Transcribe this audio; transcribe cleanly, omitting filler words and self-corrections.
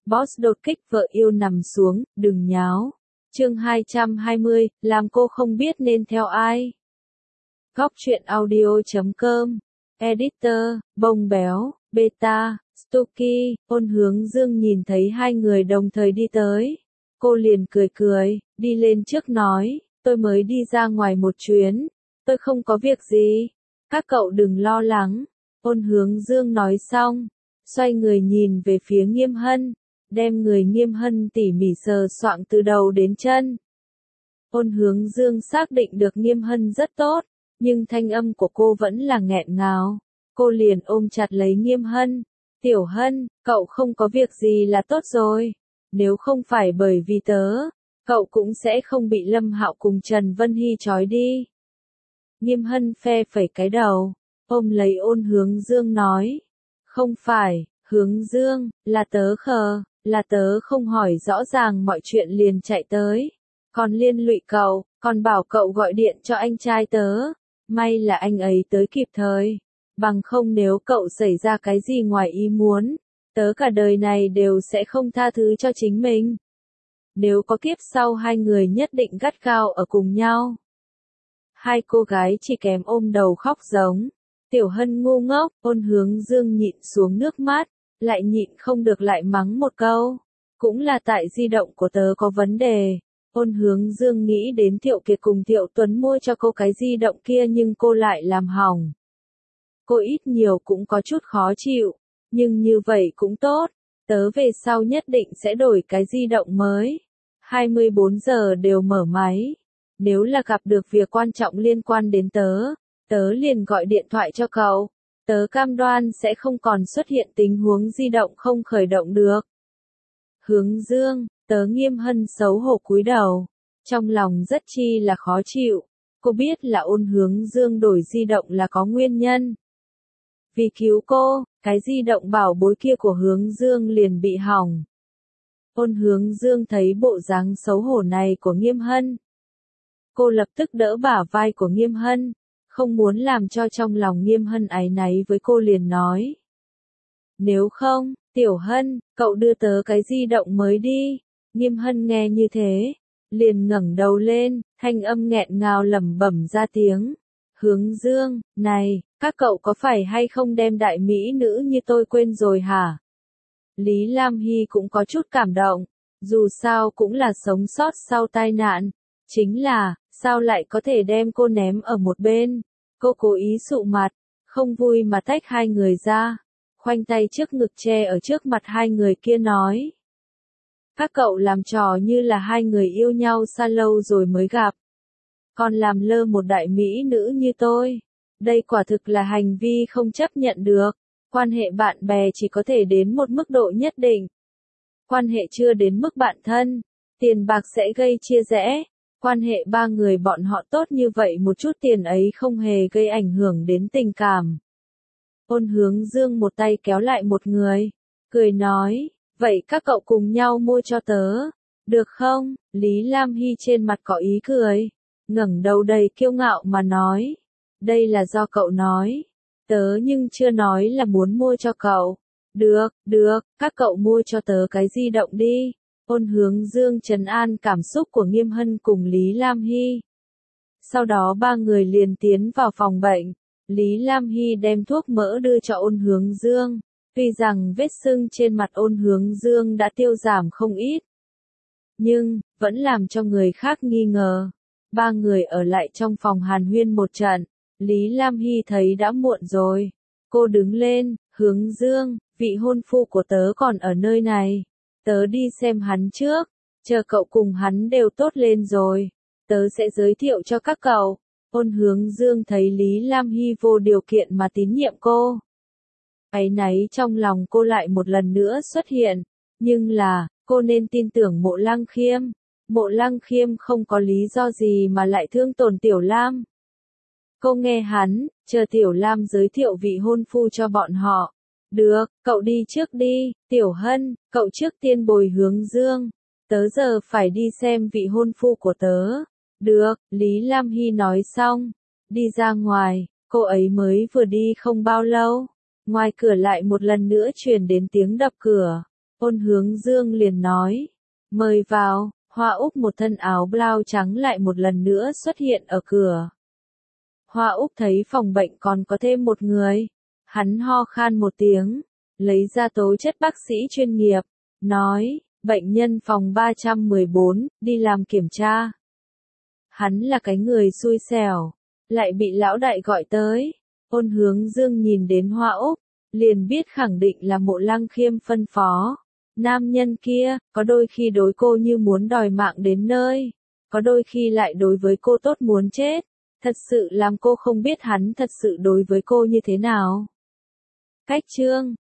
Boss đột kích vợ yêu nằm xuống, đừng nháo. Chương 220, làm cô không biết nên theo ai. Góc truyện audio.com. Editor, bông béo, beta, Stucky, Ôn Hướng Dương nhìn thấy hai người đồng thời đi tới. Cô liền cười cười, đi lên trước nói, tôi mới đi ra ngoài một chuyến, tôi không có việc gì. Các cậu đừng lo lắng. Ôn Hướng Dương nói xong, xoay người nhìn về phía Nghiêm Hân, đem người Nghiêm Hân tỉ mỉ sờ soạng từ đầu đến chân. Ôn Hướng Dương xác định được Nghiêm Hân rất tốt, nhưng thanh âm của cô vẫn là nghẹn ngào. Cô liền ôm chặt lấy Nghiêm Hân. Tiểu Hân, cậu không có việc gì là tốt rồi. Nếu không phải bởi vì tớ, cậu cũng sẽ không bị Lâm Hạo cùng Trần Vân Hy trói đi. Nghiêm Hân phe phẩy cái đầu, ôm lấy Ôn Hướng Dương nói. Không phải, Hướng Dương, là tớ khờ, là tớ không hỏi rõ ràng mọi chuyện liền chạy tới. Còn liên lụy cậu, còn bảo cậu gọi điện cho anh trai tớ. May là anh ấy tới kịp thời. Bằng không nếu cậu xảy ra cái gì ngoài ý muốn, tớ cả đời này đều sẽ không tha thứ cho chính mình. Nếu có kiếp sau hai người nhất định gắt gao ở cùng nhau. Hai cô gái chỉ kém ôm đầu khóc giống. Tiểu Hân ngu ngốc, Ôn Hướng Dương nhịn xuống nước mắt, lại nhịn không được lại mắng một câu. Cũng là tại di động của tớ có vấn đề. Ôn Hướng Dương nghĩ đến Thiệu Kiệt cùng Thiệu Tuấn mua cho cô cái di động kia nhưng cô lại làm hỏng. Cô ít nhiều cũng có chút khó chịu, nhưng như vậy cũng tốt, tớ về sau nhất định sẽ đổi cái di động mới. 24 giờ đều mở máy. Nếu là gặp được việc quan trọng liên quan đến tớ, tớ liền gọi điện thoại cho cậu. Tớ cam đoan sẽ không còn xuất hiện tình huống di động không khởi động được. Hướng Dương, tớ Nghiêm Hân xấu hổ cúi đầu, trong lòng rất chi là khó chịu. Cô biết là Ôn Hướng Dương đổi di động là có nguyên nhân. Vì cứu cô, cái di động bảo bối kia của Hướng Dương liền bị hỏng. Ôn Hướng Dương thấy bộ dáng xấu hổ này của Nghiêm Hân. Cô lập tức đỡ bả vai của Nghiêm Hân, không muốn làm cho trong lòng Nghiêm Hân áy náy với cô liền nói. Nếu không, Tiểu Hân, cậu đưa tớ cái di động mới đi. Nghiêm Hân nghe như thế, liền ngẩng đầu lên, thanh âm nghẹn ngào lẩm bẩm ra tiếng. Hướng Dương, này, các cậu có phải hay không đem đại mỹ nữ như tôi quên rồi hả? Lý Lam Hy cũng có chút cảm động, dù sao cũng là sống sót sau tai nạn. Chính là, sao lại có thể đem cô ném ở một bên? Cô cố ý sụ mặt, không vui mà tách hai người ra, khoanh tay trước ngực che ở trước mặt hai người kia nói. Các cậu làm trò như là hai người yêu nhau xa lâu rồi mới gặp. Còn làm lơ một đại mỹ nữ như tôi. Đây quả thực là hành vi không chấp nhận được. Quan hệ bạn bè chỉ có thể đến một mức độ nhất định. Quan hệ chưa đến mức bạn thân, tiền bạc sẽ gây chia rẽ. Quan hệ ba người bọn họ tốt như vậy một chút tiền ấy không hề gây ảnh hưởng đến tình cảm. Ôn Hướng Dương một tay kéo lại một người, cười nói, vậy các cậu cùng nhau mua cho tớ, được không? Lý Lam Hy trên mặt có ý cười, ngẩng đầu đầy kiêu ngạo mà nói, đây là do cậu nói, tớ nhưng chưa nói là muốn mua cho cậu. Được, được, các cậu mua cho tớ cái di động đi. Ôn Hướng Dương trấn an cảm xúc của Nghiêm Hân cùng Lý Lam Hy. Sau đó ba người liền tiến vào phòng bệnh. Lý Lam Hy đem thuốc mỡ đưa cho Ôn Hướng Dương. Tuy rằng vết sưng trên mặt Ôn Hướng Dương đã tiêu giảm không ít, nhưng vẫn làm cho người khác nghi ngờ. Ba người ở lại trong phòng hàn huyên một trận. Lý Lam Hy thấy đã muộn rồi. Cô đứng lên, Hướng Dương, vị hôn phu của tớ còn ở nơi này. Tớ đi xem hắn trước, chờ cậu cùng hắn đều tốt lên rồi, tớ sẽ giới thiệu cho các cậu. Ôn Hướng Dương thấy Lý Lam Hy vô điều kiện mà tín nhiệm cô. Áy náy trong lòng cô lại một lần nữa xuất hiện, nhưng là, cô nên tin tưởng Mộ Lăng Khiêm. Mộ Lăng Khiêm không có lý do gì mà lại thương tổn Tiểu Lam. Cô nghe hắn, chờ Tiểu Lam giới thiệu vị hôn phu cho bọn họ. Được, cậu đi trước đi, Tiểu Hân, cậu trước tiên bồi Hướng Dương. Tớ giờ phải đi xem vị hôn phu của tớ. Được, Lý Lam Hy nói xong. Đi ra ngoài, cô ấy mới vừa đi không bao lâu. Ngoài cửa lại một lần nữa truyền đến tiếng đập cửa. Ôn Hướng Dương liền nói, mời vào. Hoa Úc một thân áo blau trắng lại một lần nữa xuất hiện ở cửa. Hoa Úc thấy phòng bệnh còn có thêm một người. Hắn ho khan một tiếng, lấy ra tố chất bác sĩ chuyên nghiệp, nói, bệnh nhân phòng 314, đi làm kiểm tra. Hắn là cái người xui xẻo, lại bị lão đại gọi tới. Ôn Hướng Dương nhìn đến Hoa Úc, liền biết khẳng định là Mộ Lăng Khiêm phân phó. Nam nhân kia, có đôi khi đối cô như muốn đòi mạng đến nơi, có đôi khi lại đối với cô tốt muốn chết, thật sự làm cô không biết hắn thật sự đối với cô như thế nào. Cách chương